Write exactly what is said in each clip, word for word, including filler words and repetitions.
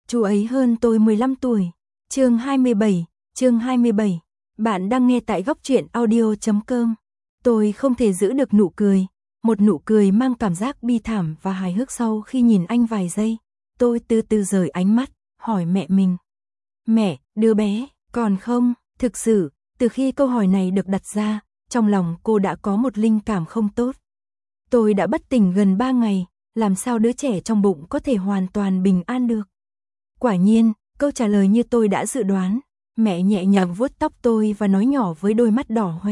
Chú ấy hơn tôi mười lăm tuổi. Chương hai mươi bảy, chương hai mươi bảy. Bạn đang nghe tại góc truyện audio chấm com. Tôi không thể giữ được nụ cười, một nụ cười mang cảm giác bi thảm và hài hước. Sau khi nhìn anh vài giây, tôi từ từ rời ánh mắt, hỏi mẹ mình. Mẹ, đứa bé, còn không? Thực sự, từ khi câu hỏi này được đặt ra, trong lòng cô đã có một linh cảm không tốt. Tôi đã bất tỉnh gần ba ngày, làm sao đứa trẻ trong bụng có thể hoàn toàn bình an được? Quả nhiên, câu trả lời như tôi đã dự đoán. Mẹ nhẹ nhàng vuốt tóc tôi và nói nhỏ với đôi mắt đỏ hoe.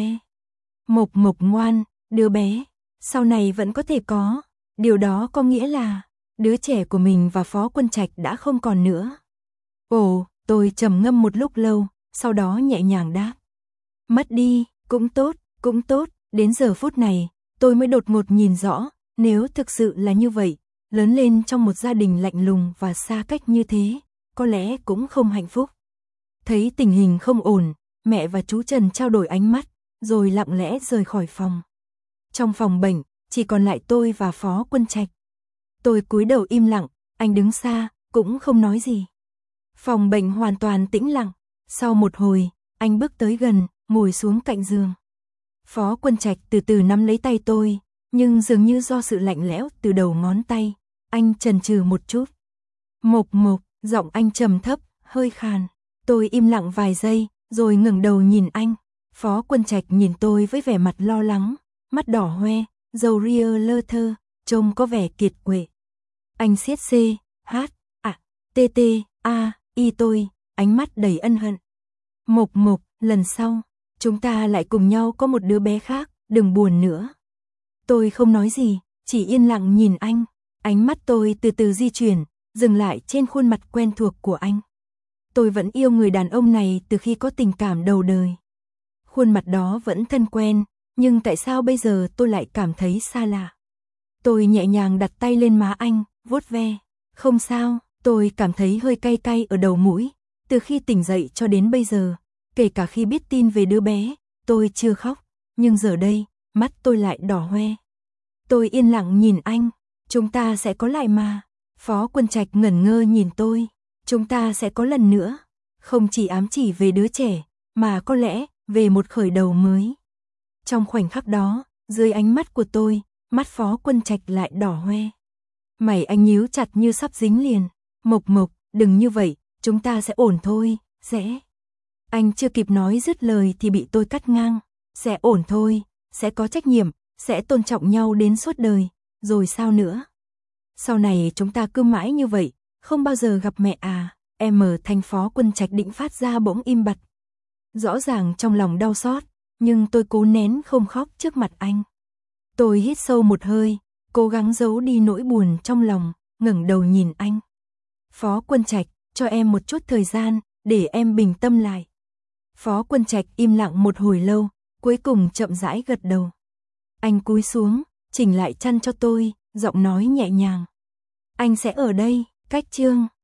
Mộc Mộc ngoan, đứa bé, sau này vẫn có thể có. Điều đó có nghĩa là, đứa trẻ của mình và Phó Quân Trạch đã không còn nữa. Ồ, tôi trầm ngâm một lúc lâu, sau đó nhẹ nhàng đáp. Mất đi, cũng tốt, cũng tốt, đến giờ phút này, tôi mới đột ngột nhìn rõ, nếu thực sự là như vậy, lớn lên trong một gia đình lạnh lùng và xa cách như thế, có lẽ cũng không hạnh phúc. Thấy tình hình không ổn, mẹ và chú Trần trao đổi ánh mắt, rồi lặng lẽ rời khỏi phòng. Trong phòng bệnh, chỉ còn lại tôi và Phó Quân Trạch. Tôi cúi đầu im lặng, anh đứng xa, cũng không nói gì. Phòng bệnh hoàn toàn tĩnh lặng. Sau một hồi, anh bước tới gần, ngồi xuống cạnh giường. Phó Quân Trạch từ từ nắm lấy tay tôi, nhưng dường như do sự lạnh lẽo từ đầu ngón tay, anh chần chừ một chút. Mộc Mộc, giọng anh trầm thấp, hơi khàn. Tôi im lặng vài giây, rồi ngẩng đầu nhìn anh. Phó Quân Trạch nhìn tôi với vẻ mặt lo lắng, mắt đỏ hoe, râu ria lơ thơ, trông có vẻ kiệt quệ. Anh siết C, H, A, T T, A, Y tôi, ánh mắt đầy ân hận. Mộc Mộc, lần sau, chúng ta lại cùng nhau có một đứa bé khác, đừng buồn nữa. Tôi không nói gì, chỉ yên lặng nhìn anh. Ánh mắt tôi từ từ di chuyển, dừng lại trên khuôn mặt quen thuộc của anh. Tôi vẫn yêu người đàn ông này từ khi có tình cảm đầu đời. Khuôn mặt đó vẫn thân quen, nhưng tại sao bây giờ tôi lại cảm thấy xa lạ? Tôi nhẹ nhàng đặt tay lên má anh, vuốt ve. Không sao, tôi cảm thấy hơi cay cay ở đầu mũi. Từ khi tỉnh dậy cho đến bây giờ, kể cả khi biết tin về đứa bé, tôi chưa khóc. Nhưng giờ đây, mắt tôi lại đỏ hoe. Tôi yên lặng nhìn anh. Chúng ta sẽ có lại mà. Phó Quân Trạch ngẩn ngơ nhìn tôi. Chúng ta sẽ có lần nữa. Không chỉ ám chỉ về đứa trẻ, mà có lẽ về một khởi đầu mới. Trong khoảnh khắc đó, dưới ánh mắt của tôi, mắt Phó Quân Trạch lại đỏ hoe. Mày anh nhíu chặt như sắp dính liền. Mộc Mộc, đừng như vậy, chúng ta sẽ ổn thôi, sẽ. Anh chưa kịp nói dứt lời thì bị tôi cắt ngang. Sẽ ổn thôi, sẽ có trách nhiệm, sẽ tôn trọng nhau đến suốt đời, rồi sao nữa? Sau này chúng ta cứ mãi như vậy, không bao giờ gặp mẹ à? Em ở thành Phó Quân Trạch định phát ra bỗng im bặt. Rõ ràng trong lòng đau xót, nhưng tôi cố nén không khóc trước mặt anh. Tôi hít sâu một hơi, cố gắng giấu đi nỗi buồn trong lòng, ngẩng đầu nhìn anh. Phó Quân Trạch, cho em một chút thời gian, để em bình tâm lại. Phó Quân Trạch im lặng một hồi lâu, cuối cùng chậm rãi gật đầu. Anh cúi xuống, chỉnh lại chăn cho tôi, giọng nói nhẹ nhàng. Anh sẽ ở đây, cách chương.